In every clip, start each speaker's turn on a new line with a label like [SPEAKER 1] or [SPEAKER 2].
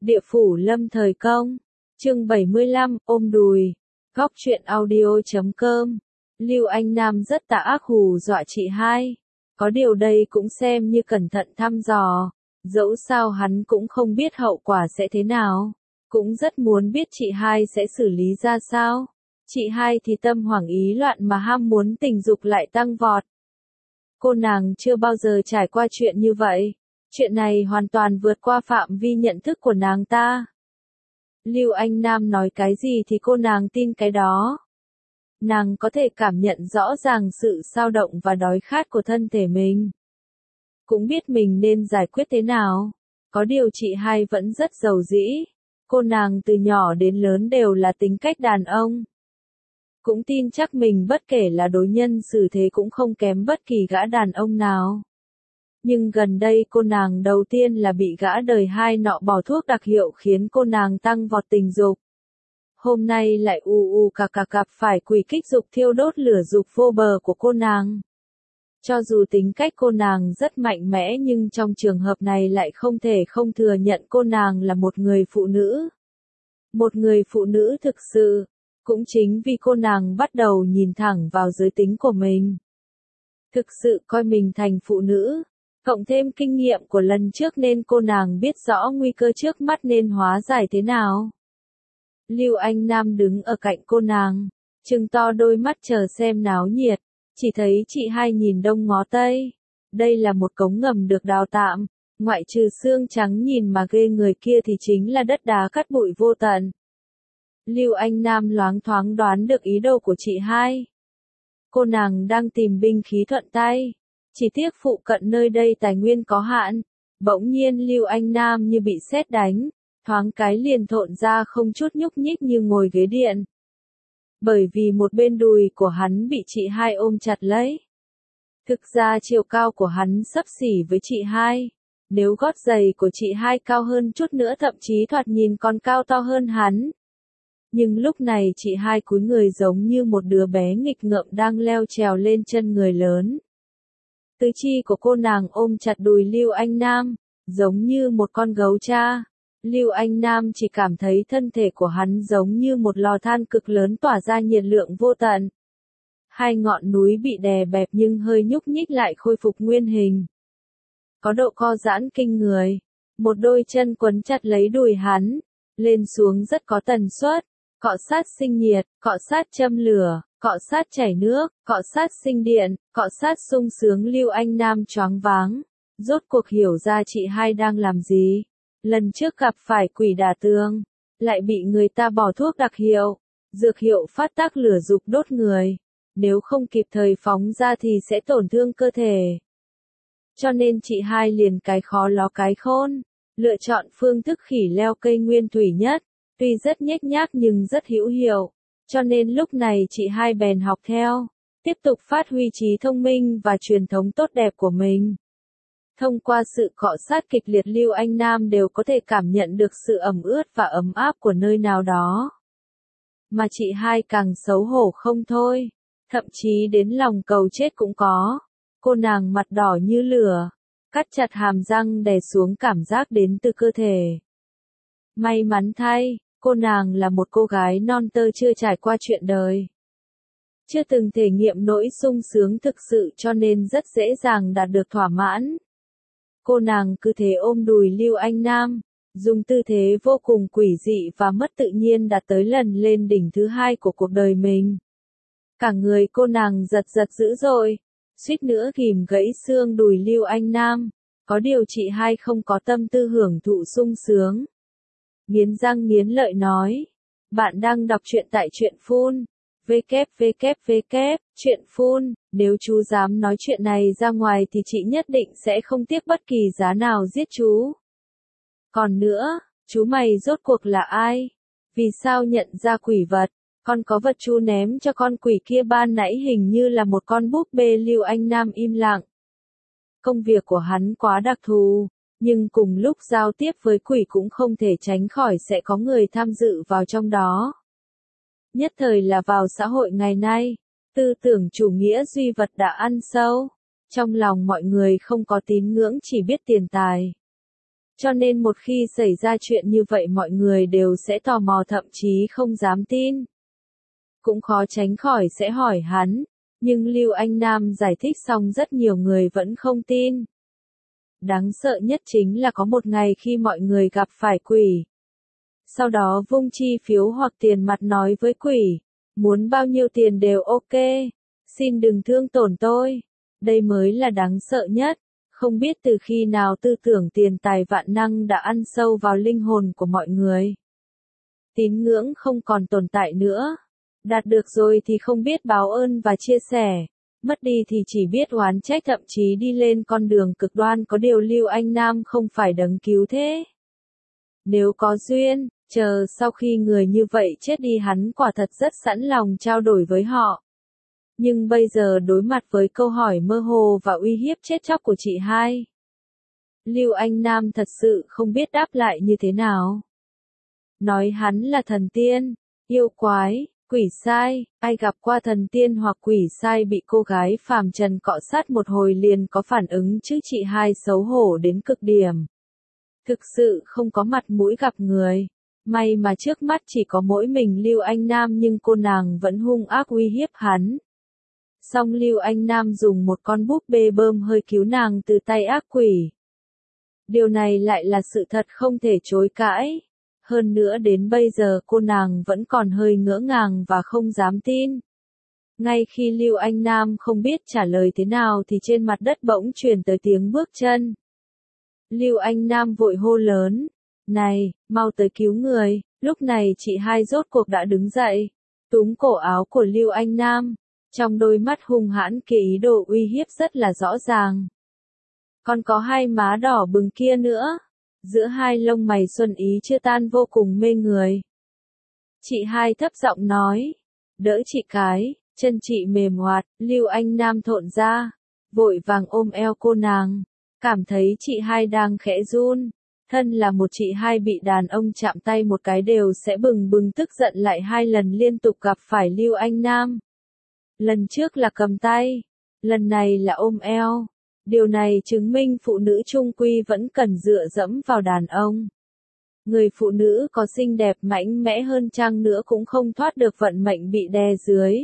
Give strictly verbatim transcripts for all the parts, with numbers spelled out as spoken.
[SPEAKER 1] Địa phủ lâm thời công. Chương bảy mươi lăm, ôm đùi. Góc truyện audio chấm com. Lưu Anh Nam rất tà ác hù dọa chị hai. Có điều đây cũng xem như cẩn thận thăm dò. Dẫu sao hắn cũng không biết hậu quả sẽ thế nào. Cũng rất muốn biết chị hai sẽ xử lý ra sao. Chị hai thì tâm hoảng ý loạn mà ham muốn tình dục lại tăng vọt. Cô nàng chưa bao giờ trải qua chuyện như vậy. Chuyện này hoàn toàn vượt qua phạm vi nhận thức của nàng ta. Lưu Anh Nam nói cái gì thì cô nàng tin cái đó. Nàng có thể cảm nhận rõ ràng sự xao động và đói khát của thân thể mình. Cũng biết mình nên giải quyết thế nào. Có điều chị hai vẫn rất giàu dĩ. Cô nàng từ nhỏ đến lớn đều là tính cách đàn ông. Cũng tin chắc mình bất kể là đối nhân xử thế cũng không kém bất kỳ gã đàn ông nào. Nhưng gần đây cô nàng đầu tiên là bị gã đời hai nọ bỏ thuốc đặc hiệu khiến cô nàng tăng vọt tình dục. Hôm nay lại u u cà cà cặp phải quỷ kích dục thiêu đốt lửa dục vô bờ của cô nàng. Cho dù tính cách cô nàng rất mạnh mẽ nhưng trong trường hợp này lại không thể không thừa nhận cô nàng là một người phụ nữ. Một người phụ nữ thực sự. Cũng chính vì cô nàng bắt đầu nhìn thẳng vào giới tính của mình. Thực sự coi mình thành phụ nữ. Cộng thêm kinh nghiệm của lần trước nên cô nàng biết rõ nguy cơ trước mắt nên hóa giải thế nào. Lưu Anh Nam đứng ở cạnh cô nàng, trừng to đôi mắt chờ xem náo nhiệt, chỉ thấy chị hai nhìn đông ngó tây. Đây là một cống ngầm được đào tạm, ngoại trừ xương trắng nhìn mà ghê người kia thì chính là đất đá cát bụi vô tận. Lưu Anh Nam loáng thoáng đoán được ý đồ của chị hai. Cô nàng đang tìm binh khí thuận tay. Chỉ tiếc phụ cận nơi đây tài nguyên có hạn. Bỗng nhiên Lưu Anh Nam như bị sét đánh. Thoáng cái liền thộn ra không chút nhúc nhích như ngồi ghế điện. Bởi vì một bên đùi của hắn bị chị hai ôm chặt lấy. Thực ra chiều cao của hắn xấp xỉ với chị hai. Nếu gót giày của chị hai cao hơn chút nữa thậm chí thoạt nhìn còn cao to hơn hắn. Nhưng lúc này chị hai cúi người giống như một đứa bé nghịch ngợm đang leo trèo lên chân người lớn. Tứ chi của cô nàng ôm chặt đùi Lưu Anh Nam, giống như một con gấu cha. Lưu Anh Nam chỉ cảm thấy thân thể của hắn giống như một lò than cực lớn tỏa ra nhiệt lượng vô tận. Hai ngọn núi bị đè bẹp nhưng hơi nhúc nhích lại khôi phục nguyên hình. Có độ co giãn kinh người. Một đôi chân quấn chặt lấy đùi hắn, lên xuống rất có tần suất. Cọ sát sinh nhiệt, cọ sát châm lửa, cọ sát chảy nước, cọ sát sinh điện, cọ sát sung sướng. Lưu Anh Nam choáng váng, rốt cuộc hiểu ra chị hai đang làm gì. Lần trước gặp phải quỷ đả tường, lại bị người ta bỏ thuốc đặc hiệu, dược hiệu phát tác lửa dục đốt người. Nếu không kịp thời phóng ra thì sẽ tổn thương cơ thể. Cho nên chị hai liền cái khó ló cái khôn, lựa chọn phương thức khỉ leo cây nguyên thủy nhất. Tuy rất nhếch nhác nhưng rất hữu hiệu, cho nên lúc này chị hai bèn học theo, tiếp tục phát huy trí thông minh và truyền thống tốt đẹp của mình. Thông qua sự cọ sát kịch liệt Lưu Anh Nam đều có thể cảm nhận được sự ẩm ướt và ấm áp của nơi nào đó. Mà chị hai càng xấu hổ không thôi, thậm chí đến lòng cầu chết cũng có. Cô nàng mặt đỏ như lửa, cắt chặt hàm răng đè xuống cảm giác đến từ cơ thể. May mắn thay, cô nàng là một cô gái non tơ chưa trải qua chuyện đời. Chưa từng thể nghiệm nỗi sung sướng thực sự cho nên rất dễ dàng đạt được thỏa mãn. Cô nàng cứ thế ôm đùi Lưu Anh Nam, dùng tư thế vô cùng quỷ dị và mất tự nhiên đạt tới lần lên đỉnh thứ hai của cuộc đời mình. Cả người cô nàng giật giật dữ dội, suýt nữa ghìm gãy xương đùi Lưu Anh Nam. Có điều chị hai không có tâm tư hưởng thụ sung sướng. Nghiến răng nghiến lợi nói. Bạn đang đọc truyện tại truyện phun. www. Truyện phun. Nếu chú dám nói chuyện này ra ngoài thì chị nhất định sẽ không tiếc bất kỳ giá nào giết chú. Còn nữa, chú mày rốt cuộc là ai? Vì sao nhận ra quỷ vật? Con có vật chú ném cho con quỷ kia ban nãy hình như là một con búp bê. Lưu Anh Nam im lặng. Công việc của hắn quá đặc thù. Nhưng cùng lúc giao tiếp với quỷ cũng không thể tránh khỏi sẽ có người tham dự vào trong đó. Nhất thời là vào xã hội ngày nay, tư tưởng chủ nghĩa duy vật đã ăn sâu. Trong lòng mọi người không có tín ngưỡng chỉ biết tiền tài. Cho nên một khi xảy ra chuyện như vậy mọi người đều sẽ tò mò thậm chí không dám tin. Cũng khó tránh khỏi sẽ hỏi hắn, nhưng Lưu Anh Nam giải thích xong rất nhiều người vẫn không tin. Đáng sợ nhất chính là có một ngày khi mọi người gặp phải quỷ. Sau đó vung chi phiếu hoặc tiền mặt nói với quỷ, muốn bao nhiêu tiền đều ok, xin đừng thương tổn tôi. Đây mới là đáng sợ nhất, không biết từ khi nào tư tưởng tiền tài vạn năng đã ăn sâu vào linh hồn của mọi người. Tín ngưỡng không còn tồn tại nữa. Đạt được rồi thì không biết báo ơn và chia sẻ, mất đi thì chỉ biết oán trách thậm chí đi lên con đường cực đoan. Có điều Lưu Anh Nam không phải đấng cứu thế. Nếu có duyên, chờ sau khi người như vậy chết đi hắn quả thật rất sẵn lòng trao đổi với họ. Nhưng bây giờ đối mặt với câu hỏi mơ hồ và uy hiếp chết chóc của chị hai, Lưu Anh Nam thật sự không biết đáp lại như thế nào. Nói hắn là thần tiên, yêu quái, quỷ sai, ai gặp qua thần tiên hoặc quỷ sai bị cô gái phàm trần cọ sát một hồi liền có phản ứng chứ chị hai xấu hổ đến cực điểm. Thực sự không có mặt mũi gặp người. May mà trước mắt chỉ có mỗi mình Lưu Anh Nam nhưng cô nàng vẫn hung ác uy hiếp hắn. Xong Lưu Anh Nam dùng một con búp bê bơm hơi cứu nàng từ tay ác quỷ. Điều này lại là sự thật không thể chối cãi. Hơn nữa đến bây giờ cô nàng vẫn còn hơi ngỡ ngàng và không dám tin. Ngay khi Lưu Anh Nam không biết trả lời thế nào thì trên mặt đất bỗng truyền tới tiếng bước chân. Lưu Anh Nam vội hô lớn, này, mau tới cứu người. Lúc này chị hai rốt cuộc đã đứng dậy, túm cổ áo của Lưu Anh Nam, trong đôi mắt hung hãn kỳ ý đồ uy hiếp rất là rõ ràng. Còn có hai má đỏ bừng kia nữa. Giữa hai lông mày xuân ý chưa tan vô cùng mê người. Chị hai thấp giọng nói, đỡ chị cái, chân chị mềm hoạt. Lưu Anh Nam thộn ra, vội vàng ôm eo cô nàng, cảm thấy chị hai đang khẽ run. Thân là một chị hai bị đàn ông chạm tay một cái đều sẽ bừng bừng tức giận, lại hai lần liên tục gặp phải Lưu Anh Nam. Lần trước là cầm tay, lần này là ôm eo. Điều này chứng minh phụ nữ chung quy vẫn cần dựa dẫm vào đàn ông. Người phụ nữ có xinh đẹp mạnh mẽ hơn chăng nữa cũng không thoát được vận mệnh bị đè dưới.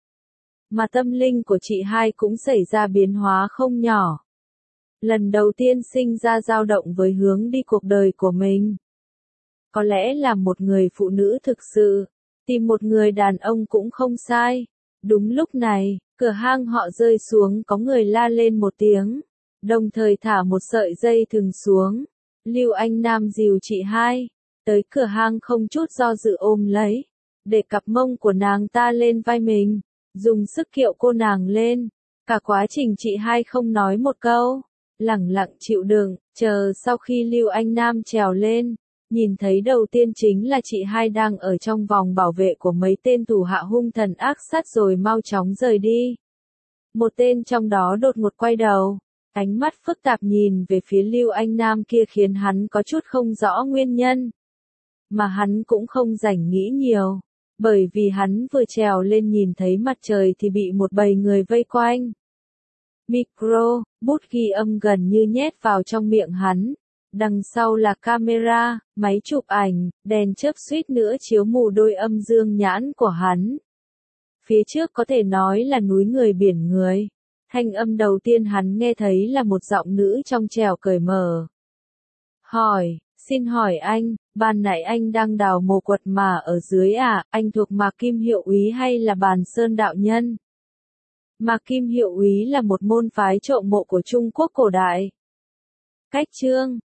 [SPEAKER 1] Mà tâm linh của chị hai cũng xảy ra biến hóa không nhỏ. Lần đầu tiên sinh ra dao động với hướng đi cuộc đời của mình. Có lẽ là một người phụ nữ thực sự, tìm một người đàn ông cũng không sai. Đúng lúc này, cửa hang họ rơi xuống, có người la lên một tiếng, đồng thời thả một sợi dây thừng xuống. Lưu Anh Nam dìu chị hai tới cửa hang không chút do dự ôm lấy, để cặp mông của nàng ta lên vai mình, dùng sức kiệu cô nàng lên. Cả quá trình chị hai không nói một câu, lẳng lặng chịu đựng, chờ sau khi Lưu Anh Nam trèo lên, nhìn thấy đầu tiên chính là chị hai đang ở trong vòng bảo vệ của mấy tên thủ hạ hung thần ác sát rồi mau chóng rời đi. Một tên trong đó đột ngột quay đầu, ánh mắt phức tạp nhìn về phía Lưu Anh Nam kia khiến hắn có chút không rõ nguyên nhân. Mà hắn cũng không rảnh nghĩ nhiều, bởi vì hắn vừa trèo lên nhìn thấy mặt trời thì bị một bầy người vây quanh. Micro, bút ghi âm gần như nhét vào trong miệng hắn. Đằng sau là camera, máy chụp ảnh, đèn chớp suýt nữa chiếu mù đôi âm dương nhãn của hắn. Phía trước có thể nói là núi người biển người. Thanh âm đầu tiên hắn nghe thấy là một giọng nữ trong trẻo cởi mở. Hỏi, xin hỏi anh, ban nãy anh đang đào mồ quật mà ở dưới à, anh thuộc Mạc Kim Hiệu Úy hay là Bàn Sơn đạo nhân? Mạc Kim Hiệu Úy là một môn phái trộm mộ của Trung Quốc cổ đại. Cách chương